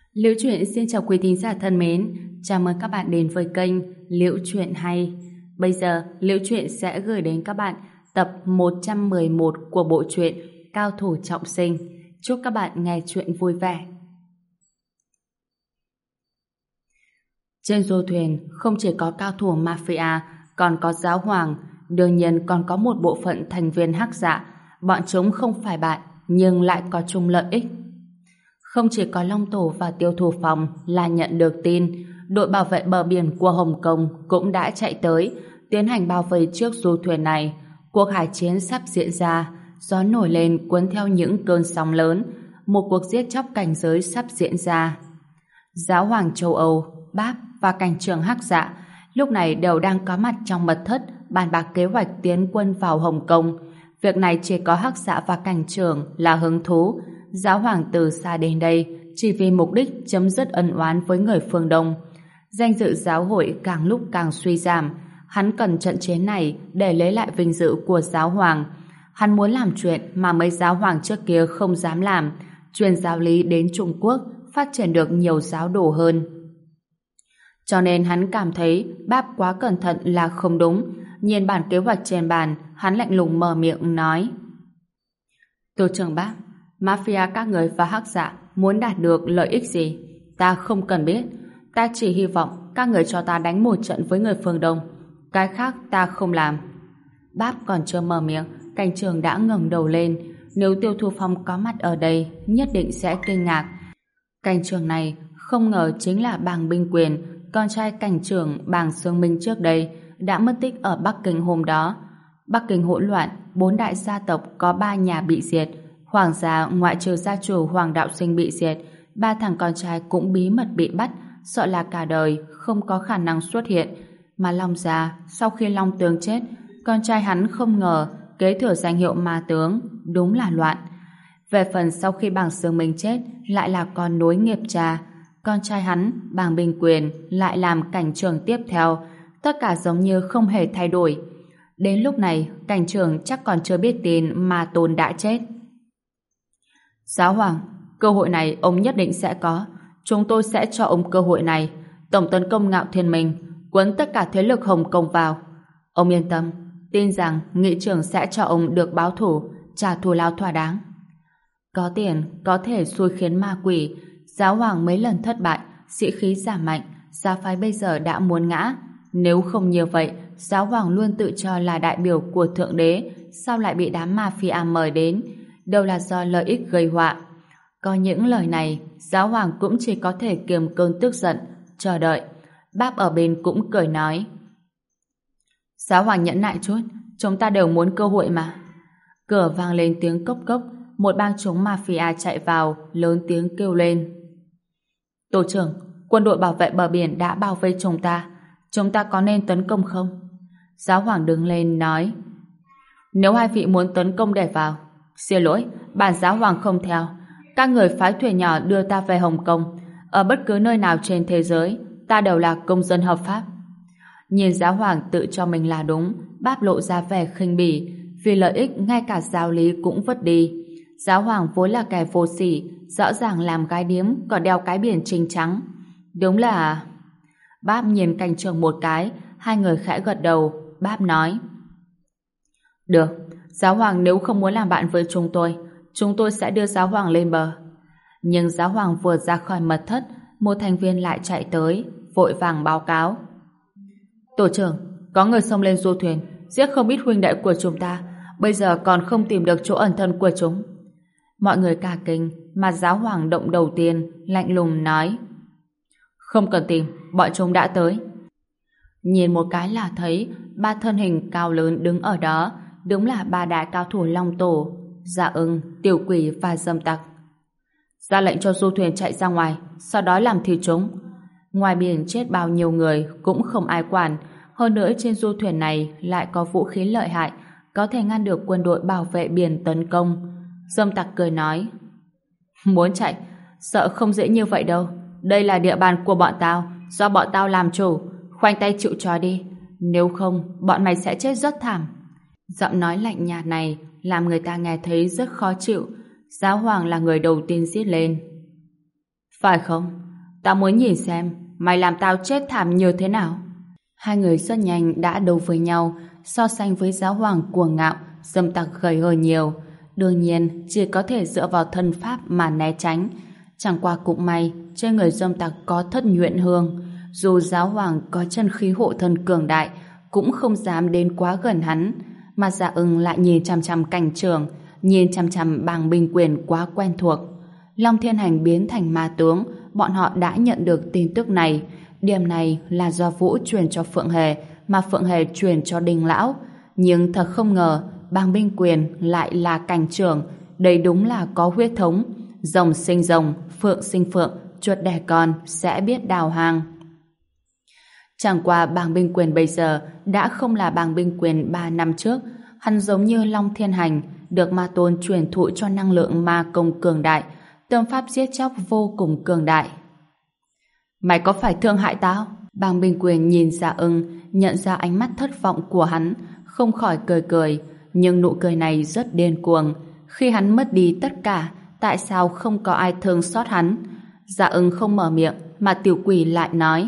Liễu Chuyện xin chào quý thính giả thân mến, chào mừng các bạn đến với kênh Liễu Chuyện Hay. Bây giờ, Liễu Chuyện sẽ gửi đến các bạn tập 111 của bộ truyện Cao Thủ Trọng Sinh. Chúc các bạn nghe chuyện vui vẻ. Trên du thuyền không chỉ có cao thủ mafia, còn có giáo hoàng, đương nhiên còn có một bộ phận thành viên hắc dạ. Bọn chúng không phải bạn, nhưng lại có chung lợi ích. Không chỉ có Long Tổ và Tiêu Thủ Phòng là nhận được tin, đội bảo vệ bờ biển của Hồng Kông cũng đã chạy tới, tiến hành bao vây trước du thuyền này. Cuộc hải chiến sắp diễn ra, gió nổi lên cuốn theo những cơn sóng lớn, một cuộc giết chóc cảnh giới sắp diễn ra. Giáo hoàng châu Âu, Báp và cảnh trưởng Hắc Dạ lúc này đều đang có mặt trong mật thất bàn bạc kế hoạch tiến quân vào Hồng Kông. Việc này chỉ có Hắc Dạ và cảnh trưởng là hứng thú. Giáo hoàng từ xa đến đây chỉ vì mục đích chấm dứt ân oán với người phương Đông. Danh dự giáo hội càng lúc càng suy giảm. Hắn cần trận chiến này để lấy lại vinh dự của giáo hoàng. Hắn muốn làm chuyện mà mấy giáo hoàng trước kia không dám làm, truyền giáo lý đến Trung Quốc, phát triển được nhiều giáo đồ hơn. Cho nên hắn cảm thấy Báp quá cẩn thận là không đúng. Nhìn bản kế hoạch trên bàn, hắn lạnh lùng mở miệng nói: Tổ trưởng Báp, mafia các người và hắc dạ muốn đạt được lợi ích gì? Ta không cần biết. Ta chỉ hy vọng các người cho ta đánh một trận với người phương Đông. Cái khác ta không làm. Báp còn chưa mở miệng, cảnh trưởng đã ngẩng đầu lên. Nếu Tiêu Thu Phong có mặt ở đây, nhất định sẽ kinh ngạc. Cảnh trưởng này không ngờ chính là Bàng Binh Quyền, con trai cảnh trưởng Bàng Sương Minh trước đây, đã mất tích ở Bắc Kinh hôm đó. Bắc Kinh hỗn loạn, 4 đại gia tộc có 3 nhà bị diệt. Hoàng gia ngoại trừ gia chủ Hoàng Đạo Sinh bị diệt, 3 thằng con trai cũng bí mật bị bắt, sợ là cả đời không có khả năng xuất hiện. Mà Long gia, sau khi Long tướng chết, con trai hắn không ngờ kế thừa danh hiệu ma tướng, đúng là loạn. Về phần sau khi Bàng Sương Minh chết, lại là con nối nghiệp cha. Con trai hắn, Bàng Bình Quyền, lại làm cảnh trưởng tiếp theo. Tất cả giống như không hề thay đổi. Đến lúc này, cảnh trưởng chắc còn chưa biết tin Ma Tôn đã chết. Giáo hoàng, cơ hội này ông nhất định sẽ có. Chúng tôi sẽ cho ông cơ hội này. Tổng tấn công Ngạo Thiên Minh, quấn tất cả thế lực Hồng Kông vào. Ông yên tâm, tin rằng nghị trưởng sẽ cho ông được báo thủ, trả thù lao thỏa đáng. Có tiền có thể xui khiến ma quỷ. Giáo hoàng mấy lần thất bại, sĩ khí giảm mạnh, giáo phái bây giờ đã muốn ngã. Nếu không như vậy, giáo hoàng luôn tự cho là đại biểu của thượng đế, sao lại bị đám mafia mời đến? Đâu là do lợi ích gây họa. Có những lời này, giáo hoàng cũng chỉ có thể kiềm cơn tức giận, chờ đợi. Báp ở bên cũng cười nói: Giáo hoàng nhẫn nại chút, chúng ta đều muốn cơ hội mà. Cửa vang lên tiếng cốc cốc, một bang chúng mafia chạy vào, lớn tiếng kêu lên: Tổ trưởng, quân đội bảo vệ bờ biển đã bao vây chúng ta có nên tấn công không? Giáo hoàng đứng lên nói: Nếu hai vị muốn tấn công để vào, xin lỗi, bản giáo hoàng không theo. Các người phái thuyền nhỏ đưa ta về Hồng Kông. Ở bất cứ nơi nào trên thế giới, ta đều là công dân hợp pháp. Nhìn giáo hoàng tự cho mình là đúng, Báp lộ ra vẻ khinh bỉ. Vì lợi ích ngay cả giáo lý cũng vứt đi. Giáo hoàng vốn là kẻ vô sỉ, rõ ràng làm gái điếm còn đeo cái biển trinh trắng. Đúng là... Báp nhìn cảnh trưởng một cái, hai người khẽ gật đầu. Báp nói: Được, giáo hoàng nếu không muốn làm bạn với chúng tôi sẽ đưa giáo hoàng lên bờ. Nhưng giáo hoàng vừa ra khỏi mật thất, một thành viên lại chạy tới, vội vàng báo cáo: Tổ trưởng, có người xông lên du thuyền, giết không ít huynh đệ của chúng ta, bây giờ còn không tìm được chỗ ẩn thân của chúng. Mọi người cả kinh, mà giáo hoàng động đầu tiên, lạnh lùng nói: Không cần tìm, bọn chúng đã tới. Nhìn một cái là thấy 3 thân hình cao lớn đứng ở đó, đúng là 3 đại cao thủ Long Tổ, Dạ Ưng, Tiểu Quỷ và Dâm Tặc. Ra lệnh cho du thuyền chạy ra ngoài, sau đó làm thịt chúng. Ngoài biển chết bao nhiêu người cũng không ai quản, hơn nữa trên du thuyền này lại có vũ khí lợi hại, có thể ngăn được quân đội bảo vệ biển tấn công. Dâm Tặc cười nói: Muốn chạy, sợ không dễ như vậy đâu. Đây là địa bàn của bọn tao, do bọn tao làm chủ, khoanh tay chịu trói đi. Nếu không, bọn mày sẽ chết rất thảm. Giọng nói lạnh nhạt này làm người ta nghe thấy rất khó chịu. Giáo hoàng là người đầu tiên giết lên. Phải không? Tao muốn nhìn xem mày làm tao chết thảm như thế nào. Hai người rất nhanh đã đấu với nhau, so sánh với giáo hoàng cuồng ngạo, dâm tặc gầy hơn nhiều. Đương nhiên, chỉ có thể dựa vào thân pháp mà né tránh. Chẳng qua cũng may, trên người dâm tặc có thất nhuyễn hương. Dù giáo hoàng có chân khí hộ thân cường đại, cũng không dám đến quá gần hắn. Mà Dạ Ưng lại nhìn chằm chằm cảnh trường, nhìn chằm chằm bàng binh quyền quá quen thuộc. Long Thiên Hành biến thành ma tướng, bọn họ đã nhận được tin tức này. Điểm này là do Vũ truyền cho Phượng Hề, mà Phượng Hề truyền cho Đinh Lão. Nhưng thật không ngờ, bàng binh quyền lại là cảnh trưởng. Đây đúng là có huyết thống. Rồng sinh rồng, phượng sinh phượng, chuột đẻ con sẽ biết đào hang. Chẳng qua bàng binh quyền bây giờ đã không là bàng binh quyền 3 năm trước. Hắn giống như Long Thiên Hành, được ma tôn truyền thụ cho năng lượng ma công cường đại, tâm pháp giết chóc vô cùng cường đại. Mày có phải thương hại tao? Bàng binh quyền nhìn Dạ Ưng, nhận ra ánh mắt thất vọng của hắn, không khỏi cười cười, nhưng nụ cười này rất điên cuồng. Khi hắn mất đi tất cả, tại sao không có ai thương xót hắn? Dạ Ưng không mở miệng, mà Tiểu Quỷ lại nói: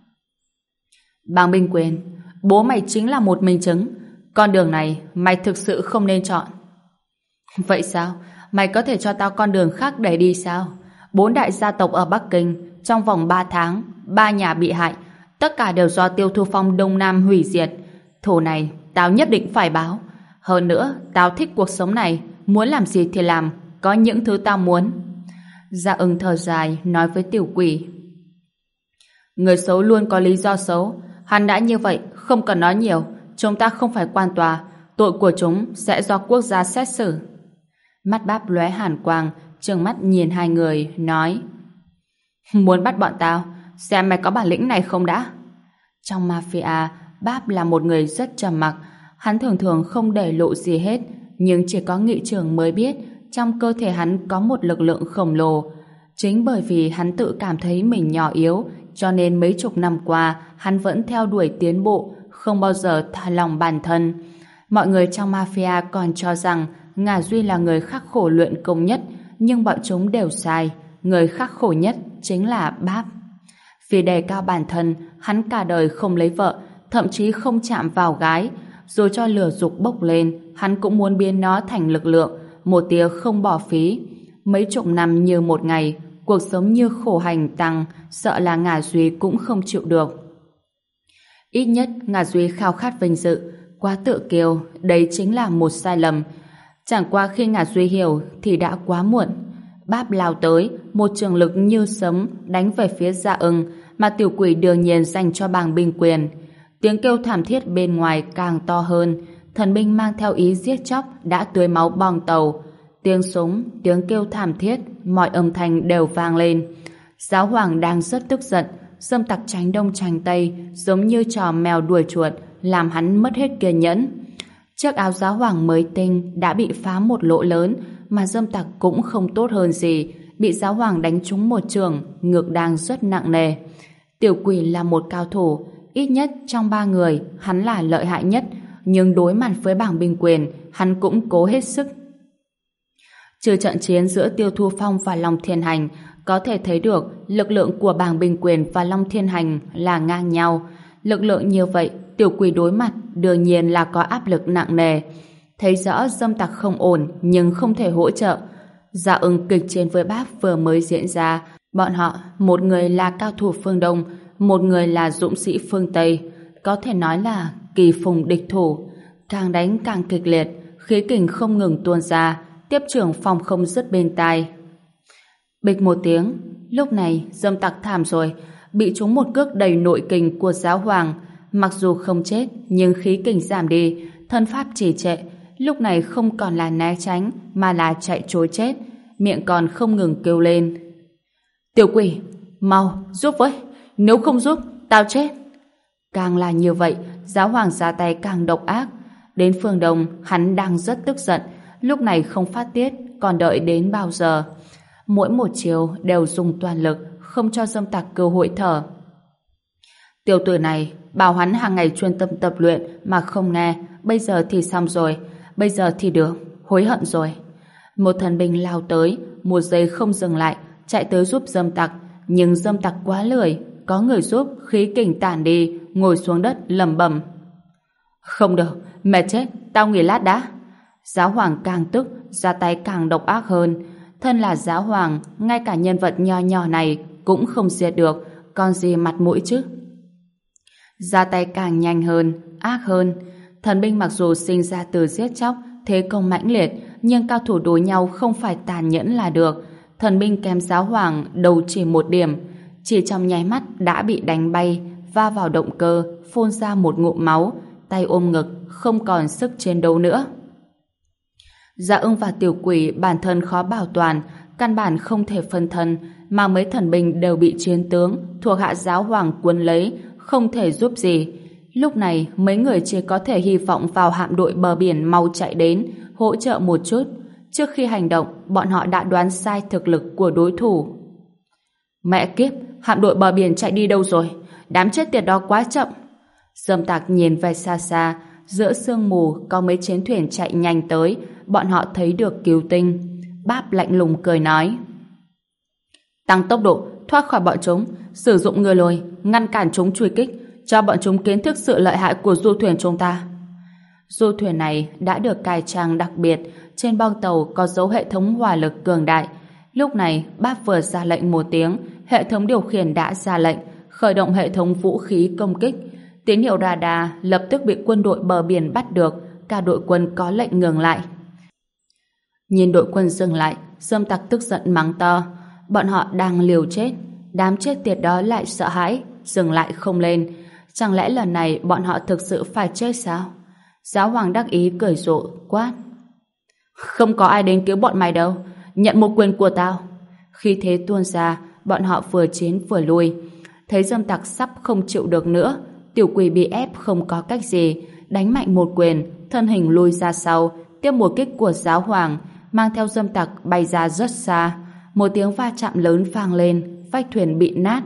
Bàng binh quyền, bố mày chính là một minh chứng. Con đường này mày thực sự không nên chọn. Vậy sao? Mày có thể cho tao con đường khác để đi sao? 4 đại gia tộc ở Bắc Kinh, trong vòng 3 tháng, 3 nhà bị hại, tất cả đều do Tiêu Thu Phong Đông Nam hủy diệt. Thù này tao nhất định phải báo. Hơn nữa, tao thích cuộc sống này, muốn làm gì thì làm, có những thứ tao muốn. Dạ Ưng thở dài nói với Tiểu Quỷ: Người xấu luôn có lý do xấu. Hắn đã như vậy, không cần nói nhiều. Chúng ta không phải quan tòa, tội của chúng sẽ do quốc gia xét xử. Mắt Báp lóe hàn quang, trừng mắt nhìn hai người, nói: Muốn bắt bọn tao, xem mày có bản lĩnh này không đã. Trong mafia, Báp là một người rất trầm mặc. Hắn thường thường không để lộ gì hết, nhưng chỉ có nghị trưởng mới biết trong cơ thể hắn có một lực lượng khổng lồ. Chính bởi vì hắn tự cảm thấy mình nhỏ yếu, cho nên mấy chục năm qua hắn vẫn theo đuổi tiến bộ, không bao giờ thả lòng bản thân. Mọi người trong mafia còn cho rằng Ngà Duy là người khắc khổ luyện công nhất, nhưng bọn chúng đều sai. Người khắc khổ nhất chính là Báp. Vì đề cao bản thân, hắn cả đời không lấy vợ, thậm chí không chạm vào gái. Dù cho lửa dục bốc lên, hắn cũng muốn biến nó thành lực lượng, một tia không bỏ phí. Mấy chục năm như một ngày, cuộc sống như khổ hành tăng, sợ là Ngà Duy cũng không chịu được. Ít nhất Ngà Duy khao khát vinh dự, quá tự kiêu, đấy chính là một sai lầm. Chẳng qua khi Ngà Duy hiểu thì đã quá muộn. Báp lao tới, một trường lực như sấm đánh về phía Dạ Ưng, mà Tiểu Quỷ đương nhiên dành cho bàng binh quyền. Tiếng kêu thảm thiết bên ngoài càng to hơn, thần binh mang theo ý giết chóc đã tưới máu bong tàu. Tiếng súng, tiếng kêu thảm thiết, mọi âm thanh đều vang lên. Giáo hoàng đang rất tức giận, dâm tặc tránh đông tránh tây, giống như trò mèo đuổi chuột, làm hắn mất hết kiên nhẫn. Chiếc áo giáo hoàng mới tinh đã bị phá một lỗ lớn, mà dâm tặc cũng không tốt hơn gì, bị giáo hoàng đánh trúng một trường, ngực đang rất nặng nề. Tiểu Quỷ là một cao thủ, ít nhất trong 3 người, hắn là lợi hại nhất, nhưng đối mặt với bảng binh quyền, hắn cũng cố hết sức. Trừ trận chiến giữa Tiêu Thu Phong và Long Thiên Hành, có thể thấy được lực lượng của bảng binh quyền và Long Thiên Hành là ngang nhau. Lực lượng như vậy, Tiểu Quỷ đối mặt đương nhiên là có áp lực nặng nề. Thấy rõ dâm tặc không ổn nhưng không thể hỗ trợ. Dạ Ưng kịch chiến với Báp vừa mới diễn ra. Bọn họ, một người là cao thủ phương Đông, một người là dũng sĩ phương Tây. Có thể nói là kỳ phùng địch thủ. Càng đánh càng kịch liệt, khí kình không ngừng tuôn ra, tiếp trưởng phòng không dứt bên tai. Bịch một tiếng, lúc này dâm tặc thảm rồi, bị trúng một cước đầy nội kình của giáo hoàng. Mặc dù không chết, nhưng khí kình giảm đi, thân pháp trì trệ. Lúc này không còn là né tránh, mà là chạy trối chết, miệng còn không ngừng kêu lên: Tiểu Quỷ, mau, giúp với, nếu không giúp, tao chết. Càng là như vậy, giáo hoàng ra tay càng độc ác. Đến phương Đông, hắn đang rất tức giận, lúc này không phát tiết, còn đợi đến bao giờ? Mỗi một chiều đều dùng toàn lực, không cho dâm tặc cơ hội thở. Tiểu tử này, bảo hắn hàng ngày chuyên tâm tập luyện mà không nghe, bây giờ thì xong rồi, bây giờ thì được, hối hận rồi. Một thần binh lao tới, một giây không dừng lại, chạy tới giúp dâm tặc. nhưng dâm tặc quá lười, có người giúp khí kình tản đi, ngồi xuống đất lẩm bẩm. Không được, mệt chết, tao nghỉ lát đã. Giáo hoàng càng tức, ra tay càng độc ác hơn. Thân là giáo hoàng, ngay cả nhân vật nho nhỏ này cũng không diệt được, còn gì mặt mũi chứ. Ra tay càng nhanh hơn, ác hơn. Thần binh mặc dù sinh ra từ giết chóc, thế công mãnh liệt, nhưng cao thủ đối nhau không phải tàn nhẫn là được. Thần binh kém giáo hoàng đầu chỉ một điểm, chỉ trong nháy mắt đã bị đánh bay, va vào động cơ, phun ra một ngụm máu, tay ôm ngực, không còn sức chiến đấu nữa. Dạ Ưng và Tiểu Quỷ bản thân khó bảo toàn, căn bản không thể phân thân, mà mấy thần binh đều bị chiến tướng thuộc hạ giáo hoàng cuốn lấy, không thể giúp gì. Lúc này mấy người chỉ có thể hy vọng vào hạm đội bờ biển mau chạy đến hỗ trợ một chút. Trước khi hành động, bọn họ đã đoán sai thực lực của đối thủ. Mẹ kiếp, hạm đội bờ biển chạy đi đâu rồi? Đám chết tiệt đó quá chậm. Dâm tặc nhìn về xa xa, giữa sương mù có mấy chiến thuyền chạy nhanh tới, bọn họ thấy được cứu tinh. Báp lạnh lùng cười nói: tăng tốc độ, thoát khỏi bọn chúng, sử dụng ngựa lôi, ngăn cản chúng truy kích, cho bọn chúng kiến thức sự lợi hại của du thuyền chúng ta. Du thuyền này đã được cài trang đặc biệt, trên bong tàu có dấu hệ thống hỏa lực cường đại. Lúc này, Báp vừa ra lệnh một tiếng, hệ thống điều khiển đã ra lệnh, khởi động hệ thống vũ khí công kích. Tín hiệu radar lập tức bị quân đội bờ biển bắt được, cả đội quân có lệnh ngừng lại. Nhìn đội quân dừng lại, dâm tặc tức giận mắng to: bọn họ đang liều chết, đám chết tiệt đó lại sợ hãi, dừng lại không lên. Chẳng lẽ lần này bọn họ thực sự phải chết sao? Giáo hoàng đắc ý cười rộ quát: không có ai đến cứu bọn mày đâu, nhận một quyền của tao. Khi thế tuôn ra, bọn họ vừa chiến vừa lui. Thấy dâm tặc sắp không chịu được nữa, Tiểu Quỷ bị ép không có cách gì, đánh mạnh một quyền, thân hình lui ra sau, tiếp một kích của giáo hoàng, mang theo dâm tặc bay ra rất xa. Một tiếng va chạm lớn vang lên, vách thuyền bị nát.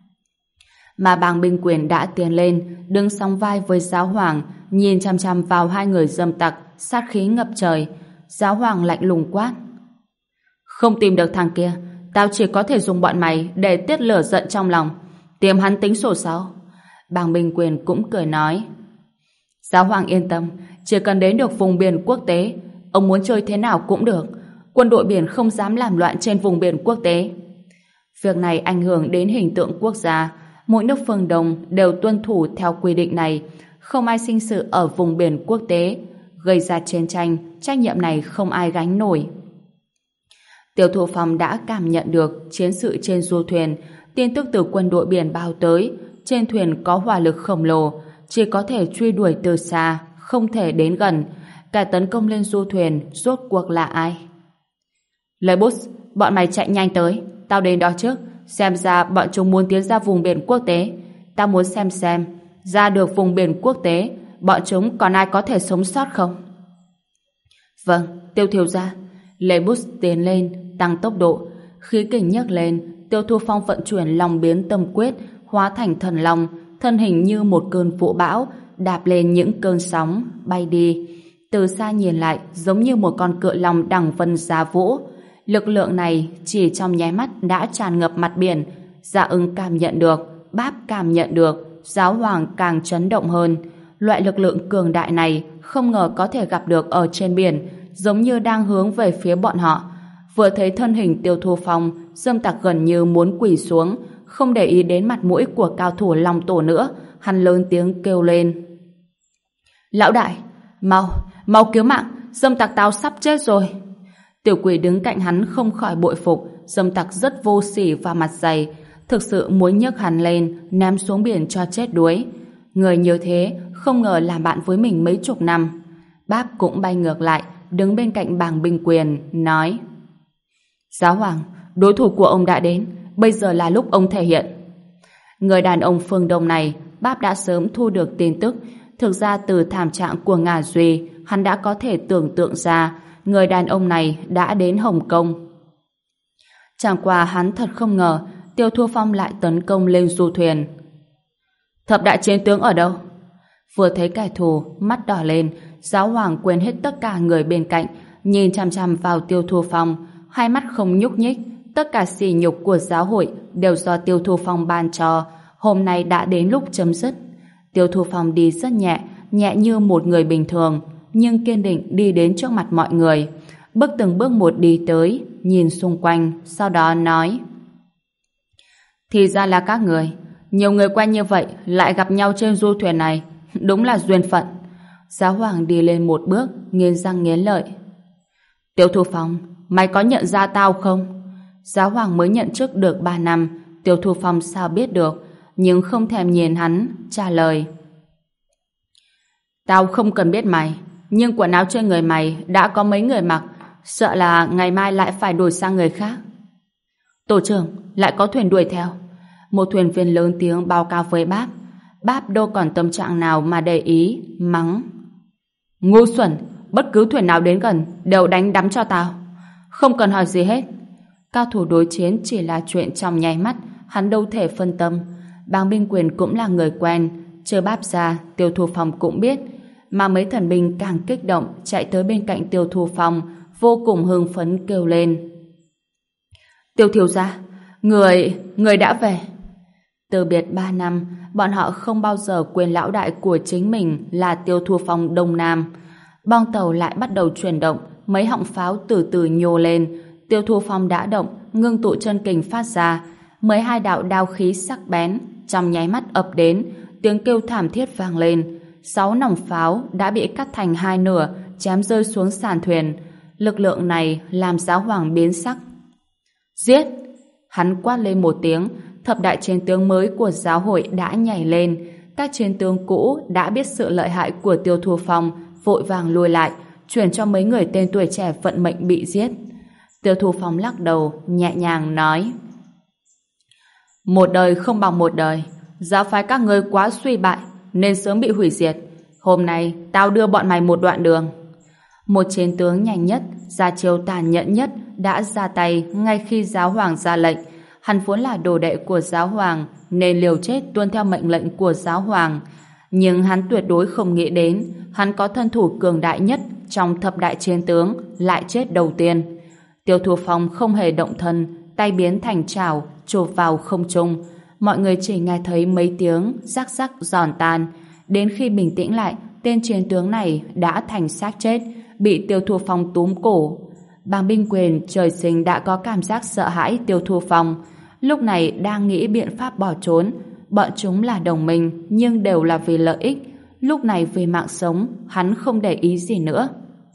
Mà Bàng Binh Quyền đã tiến lên, đứng song vai với giáo hoàng, nhìn chằm chằm vào hai người dâm tặc, sát khí ngập trời. Giáo hoàng lạnh lùng quát: không tìm được thằng kia, tao chỉ có thể dùng bọn mày để tiết lửa giận trong lòng, tìm hắn tính sổ sau. Bàng Binh Quyền cũng cười nói: giáo hoàng yên tâm, chỉ cần đến được vùng biển quốc tế, ông muốn chơi thế nào cũng được, quân đội biển không dám làm loạn trên vùng biển quốc tế. Việc này ảnh hưởng đến hình tượng quốc gia, mỗi nước phương Đông đều tuân thủ theo quy định này, không ai sinh sự ở vùng biển quốc tế, gây ra chiến tranh, trách nhiệm này không ai gánh nổi. Tiêu Thụ Phong đã cảm nhận được chiến sự trên du thuyền, tin tức từ quân đội biển bao tới, trên thuyền có hỏa lực khổng lồ, chỉ có thể truy đuổi từ xa, không thể đến gần. Kẻ tấn công lên du thuyền rốt cuộc là ai? Lebus, bọn mày chạy nhanh tới, tao đến đó trước, xem ra bọn chúng muốn tiến ra vùng biển quốc tế. Tao muốn xem ra được vùng biển quốc tế, bọn chúng còn ai có thể sống sót không? Vâng, Tiêu thiếu gia. Lebus tiến lên, tăng tốc độ, khí kình nhấc lên. Tiêu Thu Phong vận chuyển Long Biến Tâm Quyết, hóa thành thần long, thân hình như một cơn vũ bão, đạp lên những cơn sóng, bay đi. Từ xa nhìn lại, giống như một con cự long đằng vân giá vũ. Lực lượng này chỉ trong nháy mắt đã tràn ngập mặt biển. Dạ Ưng cảm nhận được, Báp cảm nhận được, giáo hoàng càng chấn động hơn. Loại lực lượng cường đại này không ngờ có thể gặp được ở trên biển, giống như đang hướng về phía bọn họ. Vừa thấy thân hình Tiêu Thu Phong, dâm tặc gần như muốn quỳ xuống, không để ý đến mặt mũi của cao thủ Long Tổ nữa, hắn lớn tiếng kêu lên: lão đại, mau cứu mạng, dâm tặc tao sắp chết rồi. Tiểu Quỷ đứng cạnh hắn không khỏi bội phục, dâm tặc rất vô sỉ và mặt dày, thực sự muốn nhấc hắn lên ném xuống biển cho chết đuối. Người như thế không ngờ làm bạn với mình mấy chục năm. Báp cũng bay ngược lại, đứng bên cạnh Bàng Binh Quyền, nói: giáo hoàng, đối thủ của ông đã đến, bây giờ là lúc ông thể hiện. Người đàn ông phương Đông này, Báp đã sớm thu được tin tức. Thực ra từ thảm trạng của Ngà Duy, hắn đã có thể tưởng tượng ra người đàn ông này đã đến Hồng Kông. Chẳng qua hắn thật không ngờ Tiêu Thu Phong lại tấn công lên du thuyền. Thập đại chiến tướng ở đâu? Vừa thấy kẻ thù, mắt đỏ lên, giáo hoàng quên hết tất cả người bên cạnh, nhìn chằm chằm vào Tiêu Thu Phong, hai mắt không nhúc nhích, Tất cả sỉ nhục của giáo hội đều do Tiêu Thu Phong ban cho, hôm nay đã đến lúc chấm dứt. Tiêu Thu Phong đi rất nhẹ, nhẹ như một người bình thường, nhưng kiên định đi đến trước mặt mọi người. Bước từng bước một đi tới, nhìn xung quanh, sau đó nói: Thì ra là các người, nhiều người quen như vậy lại gặp nhau trên du thuyền này, đúng là duyên phận. Giáo hoàng đi lên một bước, nghiến răng nghiến lợi: Tiêu Thu Phong, mày có nhận ra tao không? Giáo hoàng mới nhận chức được 3 năm, Tiêu Thu Phong sao biết được, nhưng không thèm nhìn hắn, trả lời: Tao không cần biết mày, nhưng quần áo trên người mày đã có mấy người mặc, sợ là ngày mai lại phải đổi sang người khác. Tổ trưởng, lại có thuyền đuổi theo. Một thuyền viên lớn tiếng báo cáo với Báp. Báp đâu còn tâm trạng nào mà để ý, mắng: Ngu xuẩn, bất cứ thuyền nào đến gần đều đánh đắm cho tao. Không cần hỏi gì hết. Cao thủ đối chiến chỉ là chuyện trong nháy mắt, hắn đâu thể phân tâm. Bàng Binh Quyền cũng là người quen, trừ Báp ra, Tiêu Thu Phong cũng biết. Mà mấy thần binh càng kích động chạy tới bên cạnh Tiêu Thu Phong, vô cùng hưng phấn kêu lên: Tiêu thiếu gia, người đã về. Từ biệt 3 năm, bọn họ không bao giờ quên lão đại của chính mình là Tiêu Thu Phong Đông Nam. Bong tàu lại bắt đầu chuyển động, mấy họng pháo từ từ nhô lên. Tiêu Thu Phong đã động, ngưng tụ chân kình phát ra. 12 đạo đao khí sắc bén trong nháy mắt ập đến, tiếng kêu thảm thiết vang lên. 6 nòng pháo đã bị cắt thành 2 nửa, chém rơi xuống sàn thuyền. Lực lượng này làm giáo hoàng biến sắc. Giết! Hắn quát lên một tiếng, thập đại chiến tướng mới của giáo hội đã nhảy lên. Các chiến tướng cũ đã biết sự lợi hại của Tiêu Thu Phong, vội vàng lùi lại, chuyển cho mấy người tên tuổi trẻ vận mệnh bị giết. Tiêu Thu Phong lắc đầu, nhẹ nhàng nói: Một đời không bằng một đời, giáo phái các ngươi quá suy bại, nên sớm bị hủy diệt. Hôm nay, tao đưa bọn mày một đoạn đường. Một chiến tướng nhanh nhất, ra chiêu tàn nhẫn nhất, đã ra tay ngay khi giáo hoàng ra lệnh. Hắn vốn là đồ đệ của giáo hoàng, nên liều chết tuân theo mệnh lệnh của giáo hoàng. Nhưng hắn tuyệt đối không nghĩ đến, hắn có thân thủ cường đại nhất trong thập đại chiến tướng, lại chết đầu tiên. Tiêu Thu Phong không hề động thân, tay biến thành chảo, chộp vào không trung. Mọi người chỉ nghe thấy mấy tiếng rắc rắc giòn tan. Đến khi bình tĩnh lại, tên chiến tướng này đã thành xác chết, bị Tiêu Thu Phong túm cổ. Bàng Binh Quyền trời sinh đã có cảm giác sợ hãi Tiêu Thu Phong, lúc này đang nghĩ biện pháp bỏ trốn. Bọn chúng là đồng minh, nhưng đều là vì lợi ích. Lúc này vì mạng sống, hắn không để ý gì nữa.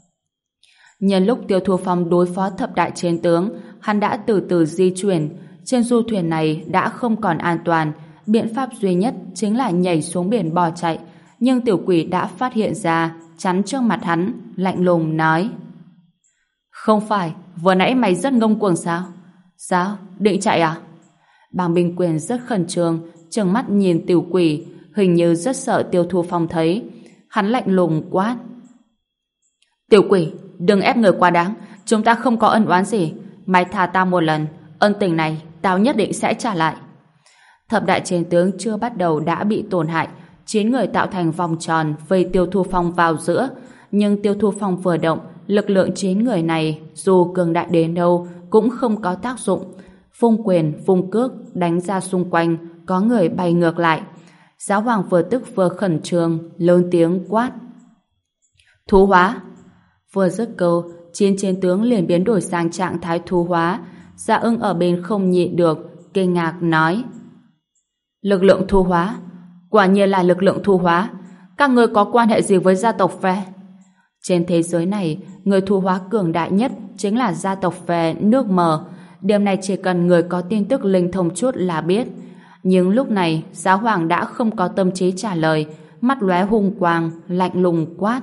Nhân lúc Tiêu Thu Phong đối phó thập đại chiến tướng, hắn đã từ từ di chuyển. Trên du thuyền này đã không còn an toàn, biện pháp duy nhất chính là nhảy xuống biển bỏ chạy. Nhưng tiểu quỷ đã phát hiện ra, chắn trước mặt hắn, lạnh lùng nói: Không phải, vừa nãy mày rất ngông cuồng sao? Sao? Định chạy à? Bàng Binh Quyền rất khẩn trương, trừng mắt nhìn tiểu quỷ, hình như rất sợ Tiêu Thu Phong thấy. Hắn lạnh lùng quát: Tiểu quỷ, đừng ép người quá đáng, chúng ta không có ân oán gì. Mày tha tao một lần, ân tình này tao nhất định sẽ trả lại. Thập đại chiến tướng chưa bắt đầu đã bị tổn hại, 9 người tạo thành vòng tròn vây Tiêu Thu Phong vào giữa. Nhưng Tiêu Thu Phong vừa động, lực lượng 9 người này dù cường đại đến đâu cũng không có tác dụng. Vung quyền, vung cước đánh ra xung quanh, có người bay ngược lại. Giáo hoàng vừa tức vừa khẩn trương, lớn tiếng quát: Thú hóa! Vừa dứt câu, 9 chiến tướng liền biến đổi sang trạng thái thú hóa. Dạ Ưng ở bên không nhịn được, kinh ngạc nói: Lực lượng thu hóa? Quả nhiên là lực lượng thu hóa. Các ngươi có quan hệ gì với gia tộc Phe? Trên thế giới này, người thu hóa cường đại nhất chính là gia tộc Phe nước Mờ. Điểm này chỉ cần người có tin tức linh thông chút là biết. Nhưng lúc này, giáo hoàng đã không có tâm trí trả lời, mắt lóe hung quang, lạnh lùng quát: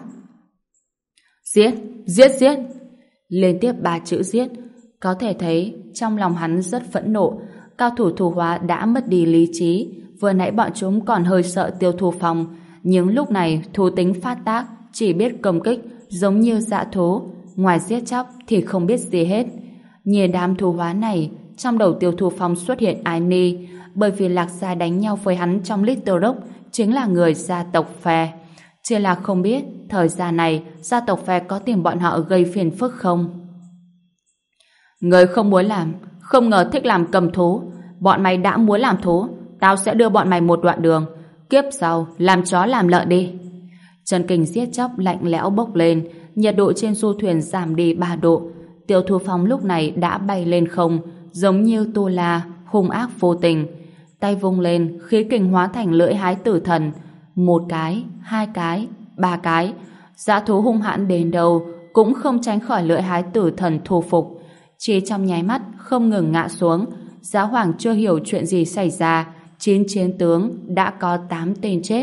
Giết! Giết! Giết! Liên tiếp 3 chữ giết. Có thể thấy, trong lòng hắn rất phẫn nộ. Cao thủ thu hóa đã mất đi lý trí. Vừa nãy bọn chúng còn hơi sợ Tiêu Thu Phong, nhưng lúc này thú tính phát tác, chỉ biết công kích, giống như dã thú, ngoài giết chóc thì không biết gì hết. Nhìn đám thu hóa này, trong đầu Tiêu Thu Phong xuất hiện Ái Ni, bởi vì Lạc Gia đánh nhau với hắn trong Little Rock chính là người gia tộc Phe. Chỉ là không biết thời gian này gia tộc Phe có tìm bọn họ gây phiền phức không. Người không muốn làm, không ngờ thích làm cầm thú. Bọn mày đã muốn làm thú, tao sẽ đưa bọn mày một đoạn đường. Kiếp sau, làm chó làm lợn đi. Chân kình giết chóc lạnh lẽo bốc lên, nhiệt độ trên du thuyền giảm đi 3 độ. Tiêu Thu Phong lúc này đã bay lên không, giống như Tu La, hung ác vô tình. Tay vung lên, khí kình hóa thành lưỡi hái tử thần. 1 cái, 2 cái, 3 cái. Dã thú hung hãn đến đâu cũng không tránh khỏi lưỡi hái tử thần thu phục. Chỉ trong nháy mắt không ngừng ngã xuống. Giáo hoàng chưa hiểu chuyện gì xảy ra, 9 chiến tướng đã có 8 tên chết.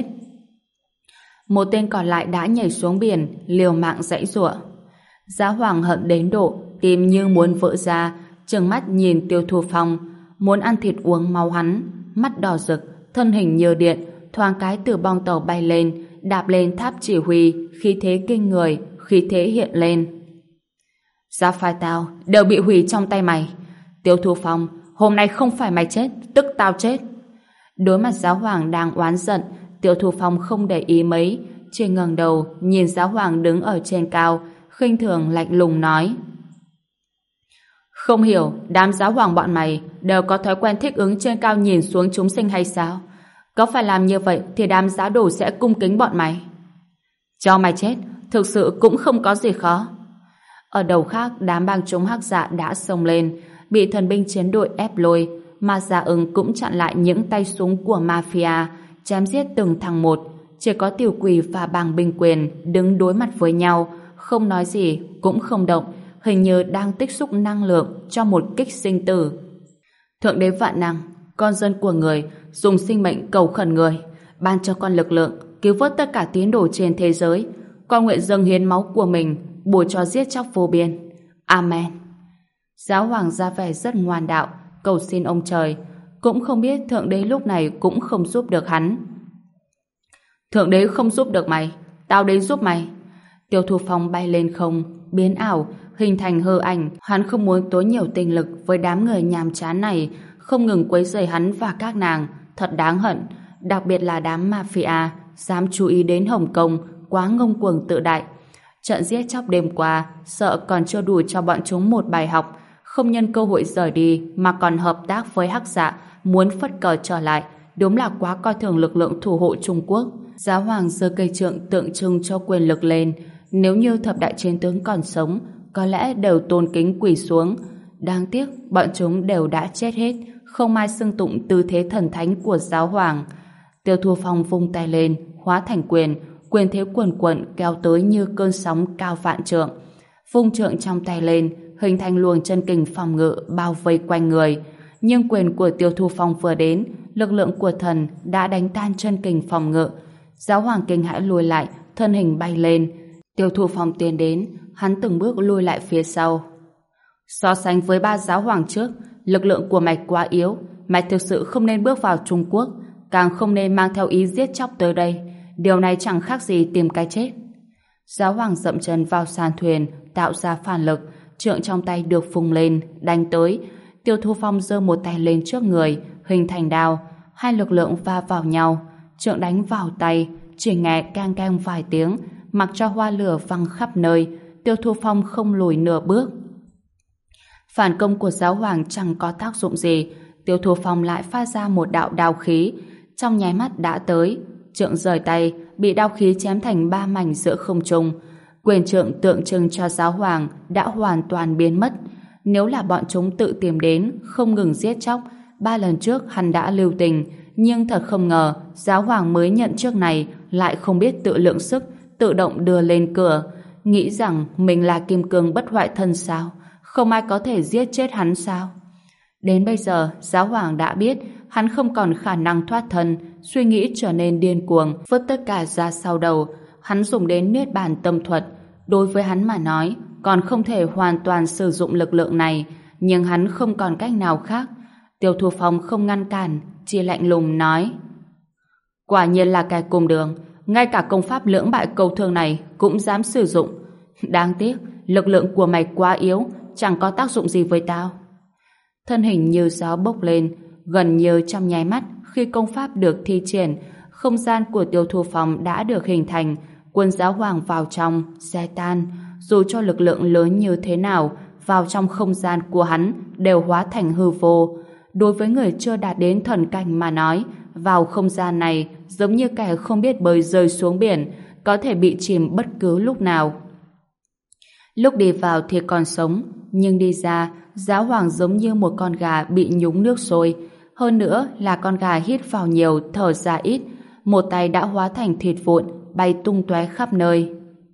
Một tên còn lại đã nhảy xuống biển, liều mạng giãy giụa. Giáo hoàng hận đến độ tim như muốn vỡ ra, trừng mắt nhìn Tiêu Thu Phong, muốn ăn thịt uống máu hắn, mắt đỏ rực, thân hình như điện, thoáng cái từ bong tàu bay lên, đạp lên tháp chỉ huy, khí thế kinh người, khí thế hiện lên. Gia phái tao đều bị hủy trong tay mày. Tiêu Thu Phong, hôm nay không phải mày chết, tức tao chết. Đối mặt giáo hoàng đang oán giận, Tiêu Thu Phong không để ý mấy, chỉ ngẩng đầu nhìn giáo hoàng đứng ở trên cao, khinh thường lạnh lùng nói: không hiểu đám giáo hoàng bọn mày đều có thói quen thích ứng trên cao nhìn xuống chúng sinh hay sao? Có phải làm như vậy thì đám giáo đồ sẽ cung kính bọn mày? Cho mày chết, thực sự cũng không có gì khó. Ở đầu khác, đám bang chúng Hắc Dạ đã xông lên, bị thần binh chiến đội ép lôi, mà Dạ Ưng cũng chặn lại những tay súng của mafia, chém giết từng thằng một. Chỉ có Tiểu Quỷ và bang binh quyền đứng đối mặt với nhau, không nói gì cũng không động, hình như đang tích xúc năng lượng cho một kích sinh tử. Thượng đế vạn năng, con dân của người dùng sinh mệnh cầu khẩn người, ban cho con lực lượng cứu vớt tất cả tín đồ trên thế giới. Con nguyện dâng hiến máu của mình bù cho giết chóc vô biên. Amen. Giáo hoàng ra vẻ rất ngoan đạo, cầu xin ông trời, cũng không biết thượng đế lúc này cũng không giúp được hắn. Thượng đế không giúp được mày, tao đến giúp mày. Tiêu Thu Phong bay lên không, biến ảo, hình thành hư ảnh. Hắn không muốn tốn nhiều tinh lực với đám người nhàm chán này, không ngừng quấy rầy hắn và các nàng, thật đáng hận. Đặc biệt là đám mafia dám chú ý đến Hồng Kông, quá ngông cuồng tự đại. Trận giết chóc đêm qua, sợ còn chưa đủ cho bọn chúng một bài học, không nhân cơ hội rời đi mà còn hợp tác với Hắc Dạ, muốn phất cờ trở lại, đúng là quá coi thường lực lượng thủ hộ Trung Quốc. Giáo hoàng giơ cây trượng tượng trưng cho quyền lực lên, nếu như thập đại chiến tướng còn sống, có lẽ đều tôn kính quỳ xuống. Đáng tiếc, bọn chúng đều đã chết hết, không ai xưng tụng tư thế thần thánh của giáo hoàng. Tiêu Thu Phong vung tay lên, hóa thành quyền, quyền thế cuồn cuộn kéo tới như cơn sóng cao vạn trượng. Vung trượng trong tay lên, hình thành luồng chân kình phòng ngự bao vây quanh người. Nhưng quyền của Tiêu Thu Phong vừa đến, lực lượng của thần đã đánh tan chân kình phòng ngự. Giáo hoàng kinh hãi lùi lại, thân hình bay lên. Tiêu Thu Phong tiến đến, hắn từng bước lùi lại phía sau. So sánh với 3 giáo hoàng trước, lực lượng của mày quá yếu, mày thực sự không nên bước vào Trung Quốc, càng không nên mang theo ý giết chóc tới đây. Điều này chẳng khác gì tìm cái chết. Giáo hoàng dậm chân vào sàn thuyền, tạo ra phản lực, trượng trong tay được phung lên, đánh tới. Tiêu Thu Phong giơ một tay lên trước người, hình thành đao, hai lực lượng va vào nhau, trượng đánh vào tay, chỉ nghe keng keng vài tiếng, mặc cho hoa lửa văng khắp nơi. Tiêu Thu Phong không lùi nửa bước. Phản công của giáo hoàng chẳng có tác dụng gì. Tiêu Thu Phong lại phát ra một đạo đao khí, trong nháy mắt đã tới. Trượng rời tay, bị đao khí chém thành 3 mảnh giữa không trung. Quyền trượng tượng trưng cho giáo hoàng đã hoàn toàn biến mất. Nếu là bọn chúng tự tìm đến, không ngừng giết chóc, 3 lần trước hắn đã lưu tình, nhưng thật không ngờ giáo hoàng mới nhận trước này lại không biết tự lượng sức, tự động đưa lên cửa, nghĩ rằng mình là kim cương bất hoại thân sao? Không ai có thể giết chết hắn sao? Đến bây giờ, giáo hoàng đã biết hắn không còn khả năng thoát thân, suy nghĩ trở nên điên cuồng, vứt tất cả ra sau đầu. Hắn dùng đến niết bàn tâm thuật. Đối với hắn mà nói, còn không thể hoàn toàn sử dụng lực lượng này, nhưng hắn không còn cách nào khác. Tiêu Thu Phong không ngăn cản, chỉ lạnh lùng nói: quả nhiên là kẻ cùng đường, ngay cả công pháp lưỡng bại câu thương này cũng dám sử dụng. Đáng tiếc, lực lượng của mày quá yếu, chẳng có tác dụng gì với tao. Thân hình như gió bốc lên, gần như trong nháy mắt, khi công pháp được thi triển, không gian của Tiêu Thu Phong đã được hình thành. Quân giáo hoàng vào trong, xe tan. Dù cho lực lượng lớn như thế nào, vào trong không gian của hắn đều hóa thành hư vô. Đối với người chưa đạt đến thần cảnh mà nói, vào không gian này giống như kẻ không biết bơi rơi xuống biển, có thể bị chìm bất cứ lúc nào. Lúc đi vào thì còn sống, nhưng đi ra, Giáo Hoàng giống như một con gà bị nhúng nước sôi. Hơn nữa là con gà hít vào nhiều, thở ra ít. Một tay đã hóa thành thịt vụn, bay tung tóe khắp nơi.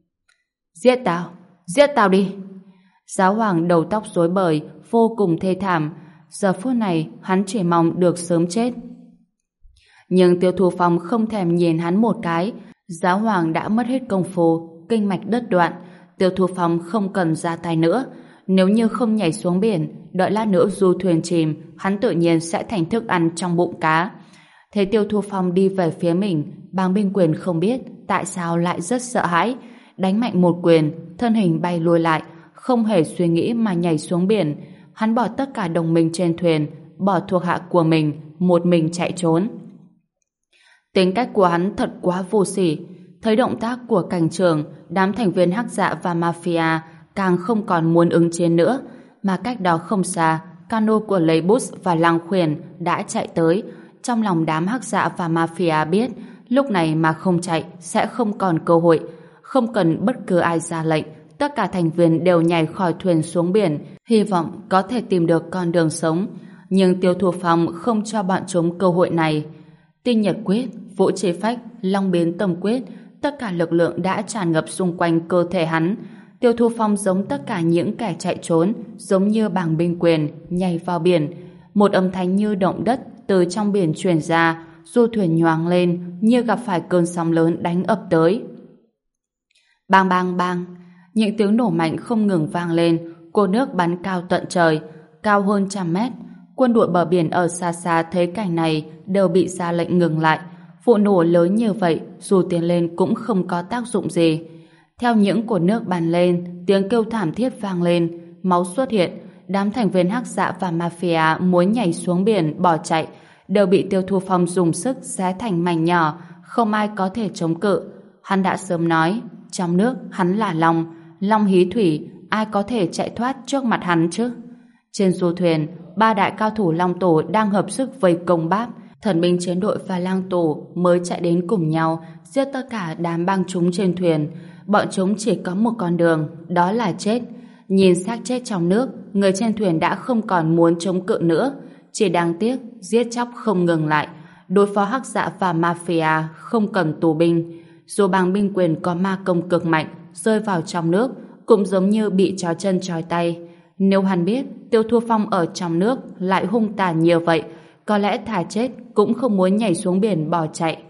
Giết tao đi! Giáo Hoàng đầu tóc rối bời, vô cùng thê thảm. Giờ phút này, hắn chỉ mong được sớm chết. Nhưng Tiêu Thu Phong không thèm nhìn hắn một cái. Giáo Hoàng đã mất hết công phu, kinh mạch đứt đoạn. Tiêu Thu Phong không cần ra tay nữa. Nếu như không nhảy xuống biển, đợi lát nữa du thuyền chìm, hắn tự nhiên sẽ thành thức ăn trong bụng cá. Thấy Tiêu Thu Phong đi về phía mình, Bàng Binh Quyền không biết tại sao lại rất sợ hãi. Đánh mạnh một quyền, thân hình bay lùi lại, không hề suy nghĩ mà nhảy xuống biển. Hắn bỏ tất cả đồng minh trên thuyền, bỏ thuộc hạ của mình, một mình chạy trốn. Tính cách của hắn thật quá vô sỉ. Thấy động tác của cảnh trường, đám thành viên Hắc Dạ và Mafia càng không còn muốn ứng chiến nữa, mà cách đó không xa, cano của Leibus và Lăng Khuyển đã chạy tới. Trong lòng đám Hắc Dạ và Mafia biết, lúc này mà không chạy sẽ không còn cơ hội. Không cần bất cứ ai ra lệnh, tất cả thành viên đều nhảy khỏi thuyền xuống biển, hy vọng có thể tìm được con đường sống. Nhưng Tiêu Thu Phong không cho bọn chúng cơ hội này. Tinh Nhật Quyết, Vũ Chế Phách, Long Biến Tâm Quyết, tất cả lực lượng đã tràn ngập xung quanh cơ thể hắn. Tiêu Thu Phong giống tất cả những kẻ chạy trốn, giống như Bàng Binh Quyền nhảy vào biển. Một âm thanh như động đất từ trong biển truyền ra, du thuyền nhoáng lên như gặp phải cơn sóng lớn đánh ập tới. Bang bang bang, những tiếng nổ mạnh không ngừng vang lên, cột nước bắn cao tận trời, cao hơn 100 mét. Quân đội bờ biển ở xa xa thấy cảnh này đều bị ra lệnh ngừng lại. Vụ nổ lớn như vậy dù tiến lên cũng không có tác dụng gì. Theo những cột nước bắn lên, tiếng kêu thảm thiết vang lên, máu xuất hiện. Đám thành viên Hắc Dạ và Mafia muốn nhảy xuống biển bỏ chạy đều bị Tiêu Thu Phong dùng sức xé thành mảnh nhỏ, không ai có thể chống cự. Hắn đã sớm nói, trong nước hắn là long hí thủy, ai có thể chạy thoát trước mặt hắn chứ? Trên du thuyền, 3 đại cao thủ Long Tổ đang hợp sức vây công Báp. Thần binh chiến đội và Lang Tổ mới chạy đến cùng nhau, giết tất cả đám bang chúng trên thuyền. Bọn chúng chỉ có một con đường, đó là chết. Nhìn xác chết trong nước, người trên thuyền đã không còn muốn chống cự nữa. Chỉ đáng tiếc, giết chóc không ngừng lại. Đối phó Hắc Dạ và Mafia không cần tù binh. Dù Bàng Binh Quyền có ma công cực mạnh, rơi vào trong nước, cũng giống như bị trói chân trói tay. Nếu hắn biết Tiêu Thu Phong ở trong nước lại hung tàn như vậy, có lẽ thà chết cũng không muốn nhảy xuống biển bỏ chạy.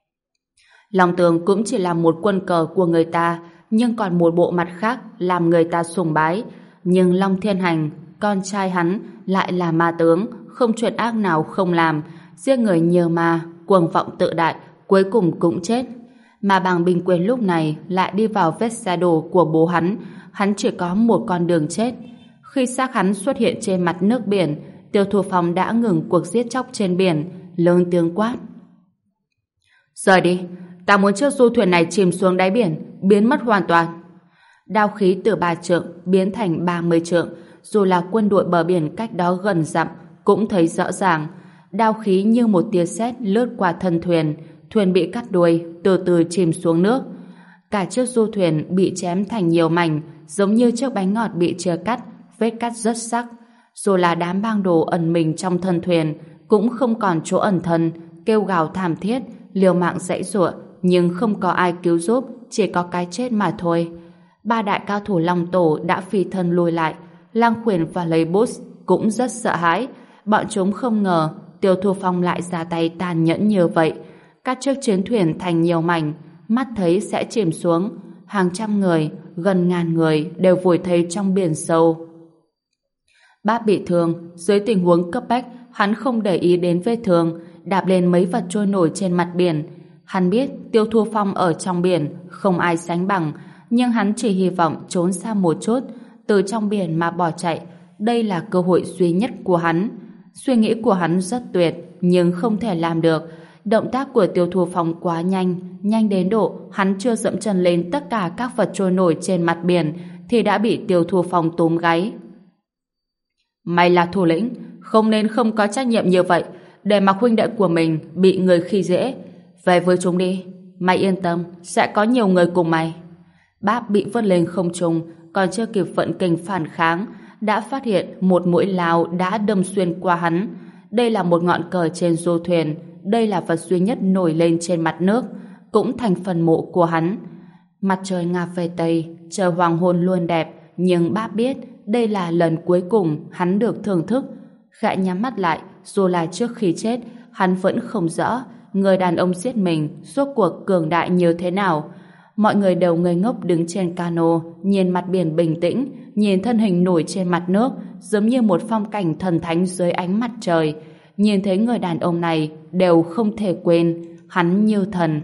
Long Tường cũng chỉ là một quân cờ của người ta, nhưng còn một bộ mặt khác làm người ta sùng bái. Nhưng Long Thiên Hành, con trai hắn, lại là ma tướng, không chuyện ác nào không làm, giết người nhiều ma, cuồng vọng tự đại, cuối cùng cũng chết. Mà Bàng Binh Quyền lúc này lại đi vào vết xe đổ của bố hắn chỉ có một con đường chết. Khi xác hắn xuất hiện trên mặt nước biển, Tiêu Thu Phong đã ngừng cuộc giết chóc trên biển, lớn tiếng quát: rời đi, ta muốn chiếc du thuyền này chìm xuống đáy biển, biến mất hoàn toàn. Đao khí từ 3 trượng biến thành 30 trượng, dù là quân đội bờ biển cách đó gần dặm cũng thấy rõ ràng. Đao khí như một tia sét lướt qua thân thuyền, thuyền bị cắt đuôi, từ từ chìm xuống nước. Cả chiếc du thuyền bị chém thành nhiều mảnh, giống như chiếc bánh ngọt bị chia cắt, vết cắt rất sắc. Dù là đám bang đồ ẩn mình trong thân thuyền cũng không còn chỗ ẩn thân, kêu gào thảm thiết, liều mạng giãy giụa, nhưng không có ai cứu giúp, chỉ có cái chết mà thôi. 3 đại cao thủ Long Tổ đã phi thân lùi lại. Lang Khuyển và Leibus cũng rất sợ hãi. Bọn chúng không ngờ Tiêu Thu Phong lại ra tay tàn nhẫn như vậy, cắt chiếc chiến thuyền thành nhiều mảnh, mắt thấy sẽ chìm xuống. Hàng trăm người, gần ngàn người đều vùi thây trong biển sâu. Báp bị thương, dưới tình huống cấp bách, hắn không để ý đến vết thương, đạp lên mấy vật trôi nổi trên mặt biển. Hắn biết Tiêu Thu Phong ở trong biển không ai sánh bằng, nhưng hắn chỉ hy vọng trốn xa một chút, từ trong biển mà bỏ chạy. Đây là cơ hội duy nhất của hắn. Suy nghĩ của hắn rất tuyệt, nhưng không thể làm được. Động tác của Tiêu Thu Phong quá nhanh, nhanh đến độ hắn chưa dẫm chân lên tất cả các vật trôi nổi trên mặt biển thì đã bị Tiêu Thu Phong túm gáy. Mày là thủ lĩnh, không nên không có trách nhiệm như vậy, để mặc huynh đệ của mình bị người khi dễ. Về với chúng đi, mày yên tâm, sẽ có nhiều người cùng mày. Báp bị vứt lên không trung, còn chưa kịp vận kình phản kháng, đã phát hiện một mũi lao đã đâm xuyên qua hắn. Đây là một ngọn cờ trên du thuyền, đây là vật duy nhất nổi lên trên mặt nước, cũng thành phần mộ của hắn. Mặt trời ngả về Tây, trời hoàng hôn luôn đẹp, nhưng Báp biết đây là lần cuối cùng hắn được thưởng thức. Khẽ nhắm mắt lại, dù là trước khi chết, hắn vẫn không rõ người đàn ông giết mình rốt cuộc cường đại như thế nào. Mọi người đều ngây ngốc đứng trên cano, nhìn mặt biển bình tĩnh, nhìn thân hình nổi trên mặt nước, giống như một phong cảnh thần thánh dưới ánh mặt trời. Nhìn thấy người đàn ông này đều không thể quên, hắn như thần.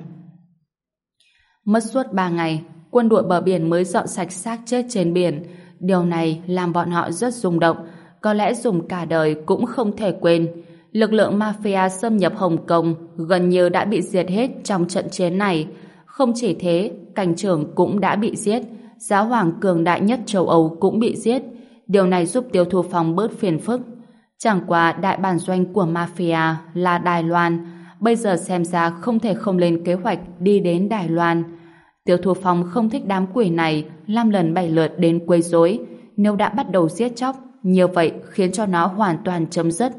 Mất suốt 3 ngày, quân đội bờ biển mới dọn sạch xác chết trên biển. Điều này làm bọn họ rất rung động, có lẽ dùng cả đời cũng không thể quên. Lực lượng mafia xâm nhập Hồng Kông gần như đã bị diệt hết trong trận chiến này. Không chỉ thế, cảnh trưởng cũng đã bị giết, giáo hoàng cường đại nhất châu Âu cũng bị giết. Điều này giúp Tiêu Thu Phong bớt phiền phức. Chẳng qua đại bản doanh của mafia là Đài Loan, bây giờ xem ra không thể không lên kế hoạch đi đến Đài Loan. Tiêu Thu Phong không thích đám quỷ này 5 lần 7 lượt đến quấy rối. Nếu đã bắt đầu giết chóc, như vậy khiến cho nó hoàn toàn chấm dứt.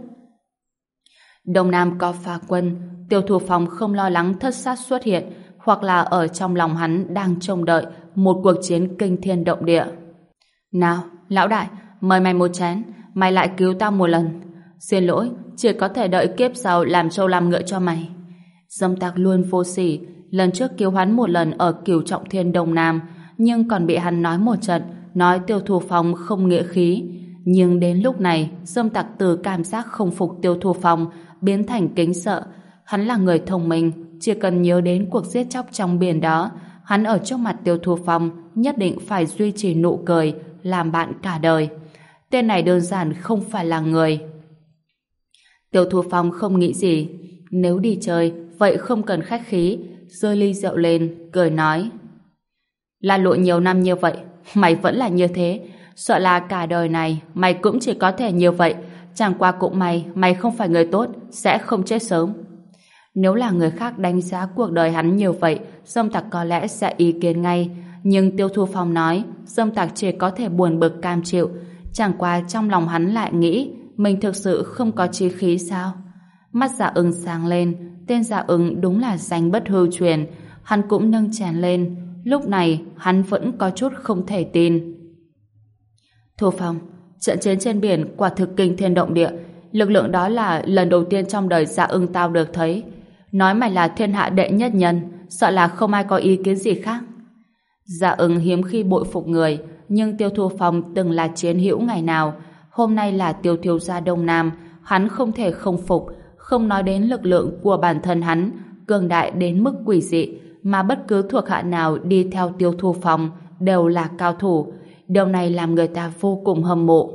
Đông Nam có phá quân, Tiêu Thu Phong không lo lắng thất sát xuất hiện, hoặc là ở trong lòng hắn đang trông đợi một cuộc chiến kinh thiên động địa. Nào, lão đại, mời mày một chén, mày lại cứu tao một lần. Xin lỗi, chỉ có thể đợi kiếp sau làm trâu làm ngựa cho mày. Dâm Tặc luôn vô sỉ, lần trước cứu hắn một lần ở Cửu Trọng Thiên Đông Nam, nhưng còn bị hắn nói một trận, nói Tiêu Thu Phong không nghĩa khí. Nhưng đến lúc này, Dâm Tặc từ cảm giác không phục Tiêu Thu Phong biến thành kính sợ. Hắn là người thông minh, chỉ cần nhớ đến cuộc giết chóc trong biển đó, hắn ở trước mặt Tiêu Thu Phong nhất định phải duy trì nụ cười, làm bạn cả đời. Tên này đơn giản không phải là người. Tiêu Thu Phong không nghĩ gì. Nếu đi chơi, vậy không cần khách khí. Giơ ly rượu lên, cười nói: là lụi nhiều năm như vậy, mày vẫn là như thế. Sợ là cả đời này mày cũng chỉ có thể như vậy. Chẳng qua cũng mày không phải người tốt, sẽ không chết sớm. Nếu là người khác đánh giá cuộc đời hắn như vậy, Dâm Tặc có lẽ sẽ ý kiến ngay. Nhưng Tiêu Thu Phong nói, Dâm Tặc chỉ có thể buồn bực cam chịu. Chẳng qua trong lòng hắn lại nghĩ, mình thực sự không có chí khí sao? Mắt Dạ Ưng sáng lên, tên Dạ Ưng đúng là danh bất hư truyền. Hắn cũng nâng chén lên. Lúc này hắn vẫn có chút không thể tin. Thu Phong, trận chiến trên biển quả thực kinh thiên động địa. Lực lượng đó là lần đầu tiên trong đời Dạ Ưng tao được thấy. Nói mày là thiên hạ đệ nhất nhân, sợ là không ai có ý kiến gì khác. Dạ Ưng hiếm khi bội phục người, nhưng Tiêu Thu Phong từng là chiến hữu ngày nào. Hôm nay là Tiêu thiếu gia Đông Nam, hắn không thể không phục. Không nói đến lực lượng của bản thân hắn cường đại đến mức quỷ dị, mà bất cứ thuộc hạ nào đi theo Tiêu Thu Phong đều là cao thủ. Điều này làm người ta vô cùng hâm mộ.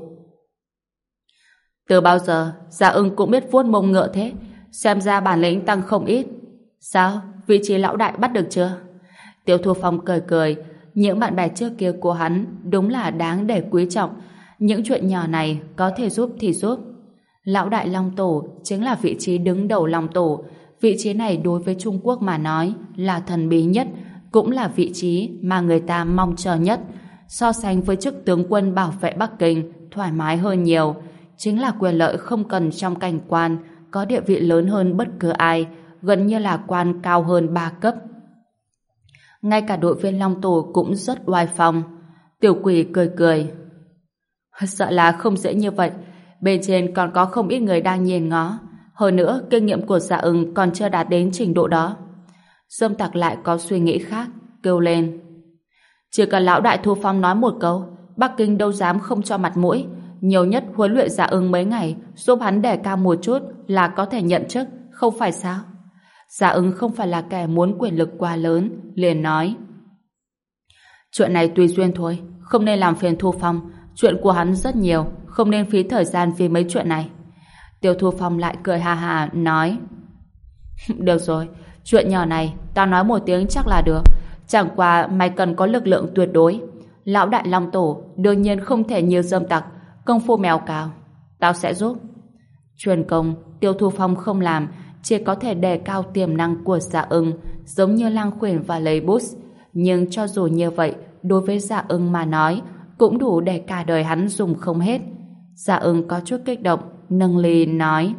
Từ bao giờ Dạ Ưng cũng biết vuốt mông ngựa thế? Xem ra bản lĩnh tăng không ít. Sao? Vị trí lão đại bắt được chưa? Tiêu Thu Phong cười cười. Những bạn bè trước kia của hắn đúng là đáng để quý trọng. Những chuyện nhỏ này có thể giúp thì giúp. Lão đại Long Tổ chính là vị trí đứng đầu Long Tổ. Vị trí này đối với Trung Quốc mà nói là thần bí nhất, cũng là vị trí mà người ta mong chờ nhất. So sánh với chức tướng quân bảo vệ Bắc Kinh thoải mái hơn nhiều. Chính là quyền lợi không cần trong cảnh quan, có địa vị lớn hơn bất cứ ai, gần như là quan cao hơn 3 cấp. Ngay cả đội viên Long Tổ cũng rất oai phong. Tiểu Quỷ cười cười. Sợ là không dễ như vậy. Bên trên còn có không ít người đang nhìn ngó. Hơn nữa, kinh nghiệm của Dạ Ưng còn chưa đạt đến trình độ đó. Dâm Tặc lại có suy nghĩ khác, kêu lên. Chỉ cần lão đại Thu Phong nói một câu, Bắc Kinh đâu dám không cho mặt mũi. Nhiều nhất huấn luyện Dạ Ưng mấy ngày, giúp hắn đề cao một chút là có thể nhận chức, không phải sao? Dạ Ưng không phải là kẻ muốn quyền lực quá lớn, liền nói. Chuyện này tùy duyên thôi, không nên làm phiền Thu Phong. Chuyện của hắn rất nhiều, không nên phí thời gian vì mấy chuyện này. Tiêu Thu Phong lại cười ha ha nói. Được rồi, chuyện nhỏ này tao nói một tiếng chắc là được. Chẳng qua mày cần có lực lượng tuyệt đối. Lão đại Long Tổ đương nhiên không thể như Dâm Tặc, công phu mèo cào. Tao sẽ giúp. Truyền công, Tiêu Thu Phong không làm, chỉ có thể đề cao tiềm năng của Dạ Ưng, giống như Lang Khuyển và Lấy Bút. Nhưng cho dù như vậy, đối với Dạ Ưng mà nói, cũng đủ để cả đời hắn dùng không hết. Dạ Ưng có chút kích động, nâng ly nói: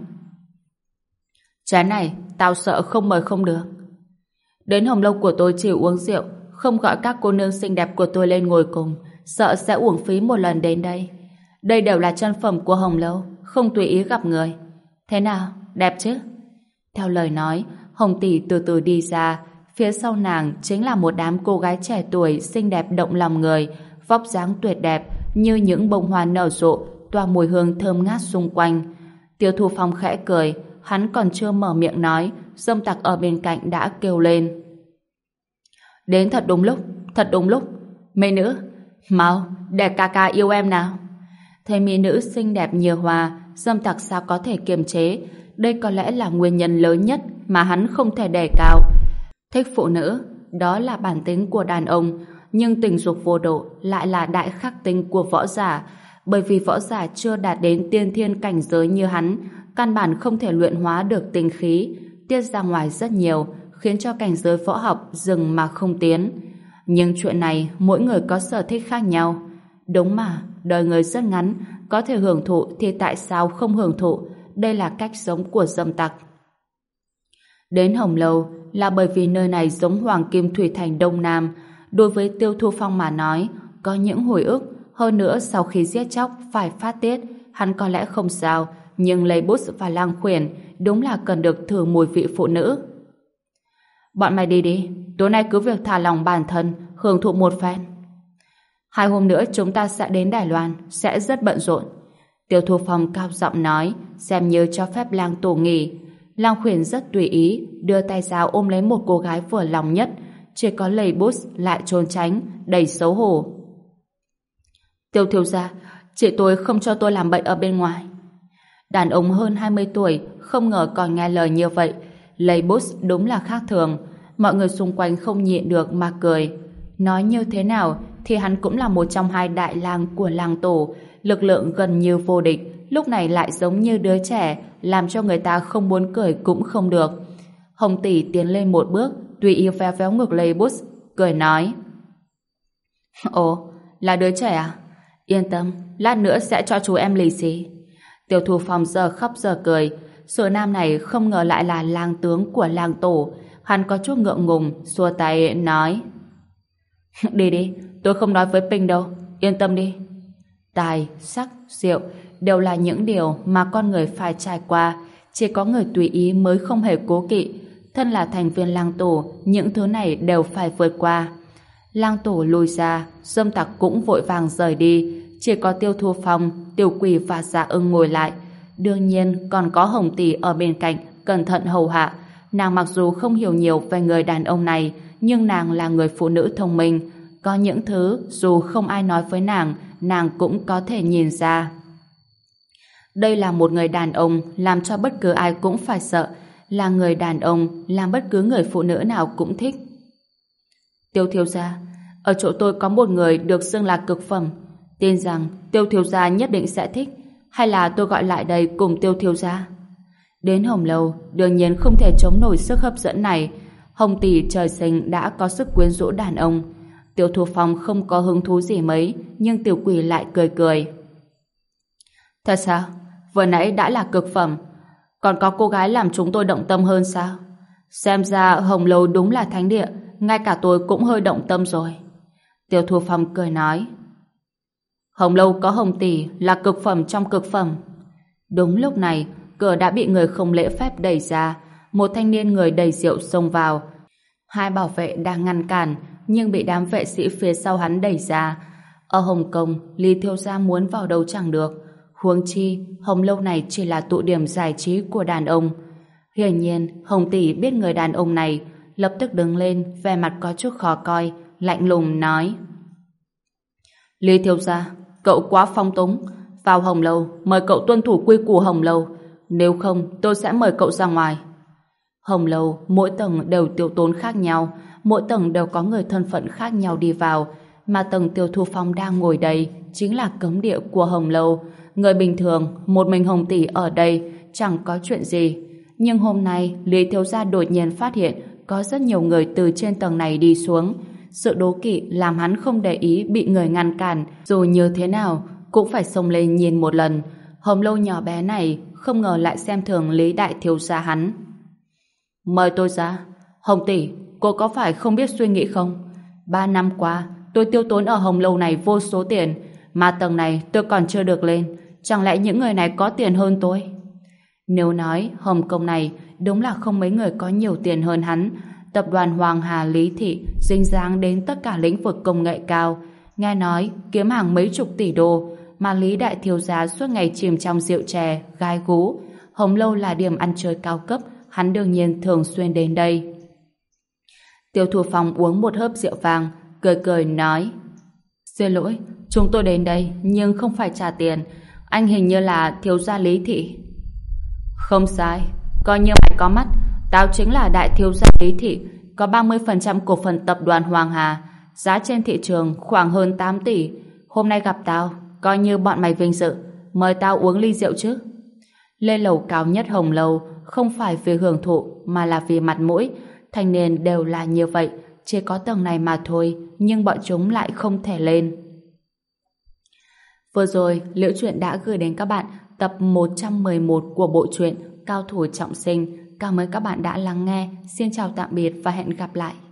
Chén này, tao sợ không mời không được. Đến Hồng Lâu của tôi chỉ uống rượu, không gọi các cô nương xinh đẹp của tôi lên ngồi cùng, sợ sẽ uổng phí một lần đến đây. Đây đều là chân phẩm của Hồng Lâu, không tùy ý gặp người. Thế nào, đẹp chứ? Theo lời nói, Hồng tỷ từ từ đi ra, phía sau nàng chính là một đám cô gái trẻ tuổi xinh đẹp động lòng người, vóc dáng tuyệt đẹp như những bông hoa nở rộ, tỏa mùi hương thơm ngát xung quanh. Tiêu Thu Phong khẽ cười, hắn còn chưa mở miệng nói, Dâm Tặc ở bên cạnh đã kêu lên: Đến thật đúng lúc, thật đúng lúc. Mỹ nữ, mau, để ca ca yêu em nào. Thấy mỹ nữ xinh đẹp như hoa, Dâm Tặc sao có thể kiềm chế. Đây có lẽ là nguyên nhân lớn nhất mà hắn không thể đề cao. Thích phụ nữ, đó là bản tính của đàn ông, nhưng tình dục vô độ lại là đại khắc tinh của võ giả. Bởi vì võ giả chưa đạt đến tiên thiên cảnh giới như hắn, căn bản không thể luyện hóa được tinh khí, tiết ra ngoài rất nhiều, khiến cho cảnh giới võ học dừng mà không tiến. Nhưng chuyện này mỗi người có sở thích khác nhau. Đúng mà, đời người rất ngắn, có thể hưởng thụ thì tại sao không hưởng thụ? Đây là cách sống của Dâm Tặc. Đến Hồng Lâu là bởi vì nơi này giống Hoàng Kim Thủy Thành Đông Nam. Đối với Tiêu Thu Phong mà nói, có những hồi ức, hơn nữa sau khi giết chóc phải phát tiết, hắn có lẽ không sao, nhưng Lấy Bút và Lang Khuyển đúng là cần được thử mùi vị phụ nữ. Bọn mày đi đi, tối nay cứ việc thả lòng bản thân, hưởng thụ một phen. 2 hôm nữa chúng ta sẽ đến Đài Loan, sẽ rất bận rộn. Tiêu Thu Phong cao giọng nói, xem như cho phép Lang Tổ nghỉ. Lang Khuyển rất tùy ý, đưa tay ra ôm lấy một cô gái vừa lòng nhất, chỉ có Lấy Bút lại trốn tránh, đầy xấu hổ. Tiêu thiếu gia, chị tôi không cho tôi làm bậy ở bên ngoài. Đàn ông hơn 20 tuổi không ngờ còn nghe lời như vậy. Lấy Bút đúng là khác thường. Mọi người xung quanh không nhịn được mà cười. Nói như thế nào thì hắn cũng là một trong 2 đại lang của Lang Tổ, lực lượng gần như vô địch, lúc này lại giống như đứa trẻ, làm cho người ta không muốn cười cũng không được. Hồng tỷ tiến lên một bước, tùy ý véo véo ngực Lấy Bút, cười nói: Ồ, là đứa trẻ à? Yên tâm, lát nữa sẽ cho chú em lì xì. Tiêu Thu Phong giờ khóc giờ cười. Sở nam này không ngờ lại là lang tướng của Lang Tổ. Hắn có chút ngượng ngùng, xua tay nói: Đi đi, tôi không nói với Pinh đâu, yên tâm đi. Tài, sắc, rượu đều là những điều mà con người phải trải qua. Chỉ có người tùy ý mới không hề cố kỵ. Thân là thành viên Lang Tổ, những thứ này đều phải vượt qua. Lang Tổ lùi ra, Dâm Tặc cũng vội vàng rời đi. Chỉ có Tiêu Thu Phong, Tiểu Quỷ và Dạ Ưng ngồi lại. Đương nhiên còn có Hồng tỷ ở bên cạnh cẩn thận hầu hạ. Nàng mặc dù không hiểu nhiều về người đàn ông này, nhưng nàng là người phụ nữ thông minh. Có những thứ dù không ai nói với nàng cũng có thể nhìn ra. Đây là một người đàn ông làm cho bất cứ ai cũng phải sợ, là người đàn ông làm bất cứ người phụ nữ nào cũng thích. Tiêu thiếu gia, ở chỗ tôi có một người được xưng là cực phẩm, tin rằng Tiêu thiếu gia nhất định sẽ thích, hay là tôi gọi lại đây cùng Tiêu thiếu gia? Đến Hồng Lâu đương nhiên không thể chống nổi sức hấp dẫn này. Hồng tỷ trời sinh đã có sức quyến rũ đàn ông. Tiêu Thu Phong không có hứng thú gì mấy, nhưng Tiểu Quỷ lại cười cười. Thật sao? Vừa nãy đã là cực phẩm, còn có cô gái làm chúng tôi động tâm hơn sao? Xem ra Hồng Lâu đúng là thánh địa, ngay cả tôi cũng hơi động tâm rồi. Tiêu Thu Phong cười nói: Hồng Lâu có Hồng tỷ là cực phẩm trong cực phẩm. Đúng lúc này, cửa đã bị người không lễ phép đẩy ra. Một thanh niên người đầy rượu xông vào. 2 bảo vệ đang ngăn cản, nhưng bị đám vệ sĩ phía sau hắn đẩy ra. Ở Hồng Kông, Lý thiếu gia muốn vào đâu chẳng được. Huống chi, Hồng Lâu này chỉ là tụ điểm giải trí của đàn ông. Hiển nhiên, Hồng tỷ biết người đàn ông này, lập tức đứng lên, vẻ mặt có chút khó coi, lạnh lùng nói: Lý thiếu gia, cậu quá phóng túng. Vào Hồng Lâu, mời cậu tuân thủ quy củ Hồng Lâu, nếu không tôi sẽ mời cậu ra ngoài. Hồng Lâu, mỗi tầng đều tiêu tốn khác nhau, mỗi tầng đều có người thân phận khác nhau đi vào, mà tầng Tiêu Thu Phong đang ngồi đây chính là cấm địa của Hồng Lâu. người bình thường, một mình Hồng tỷ ở đây chẳng có chuyện gì. Nhưng hôm nay, Lý thiếu gia đột nhiên phát hiện có rất nhiều người từ trên tầng này đi xuống. Sự đố kỵ làm hắn không để ý bị người ngăn cản, dù như thế nào cũng phải xông lên nhìn một lần. Hồng Lâu nhỏ bé này không ngờ lại xem thường Lý đại thiếu gia hắn. Mời tôi ra. Hồng tỷ, cô có phải không biết suy nghĩ không? 3 năm qua, tôi tiêu tốn ở Hồng Lâu này vô số tiền, mà tầng này tôi còn chưa được lên. Chẳng lẽ những người này có tiền hơn tôi? Nếu nói Hồng Kông này đúng là không mấy người có nhiều tiền hơn hắn. Tập đoàn Hoàng Hà Lý Thị dính dáng đến tất cả lĩnh vực công nghệ cao. Nghe nói kiếm hàng mấy chục tỷ đô, mà Lý đại thiếu gia suốt ngày chìm trong rượu chè, gai gú. Hồng Lâu là điểm ăn chơi cao cấp, hắn đương nhiên thường xuyên đến đây. Tiêu Thu Phong uống một hớp rượu vang, cười cười nói: Xin lỗi, chúng tôi đến đây nhưng không phải trả tiền. Anh hình như là thiếu gia Lý Thị. Không sai, coi như mày có mắt, tao chính là đại thiếu gia Lý Thị, có 30% cổ phần tập đoàn Hoàng Hà, giá trên thị trường khoảng hơn 8 tỷ. Hôm nay gặp tao, coi như bọn mày vinh dự, mời tao uống ly rượu chứ. Lên lầu cao nhất Hồng Lâu không phải vì hưởng thụ mà là vì mặt mũi. Thanh niên đều là như vậy, chỉ có tầng này mà thôi, nhưng bọn chúng lại không thể lên. Vừa rồi, Liễu Chuyện đã gửi đến các bạn tập 111 của bộ truyện Cao thủ trọng sinh. Cảm ơn các bạn đã lắng nghe. Xin chào tạm biệt và hẹn gặp lại.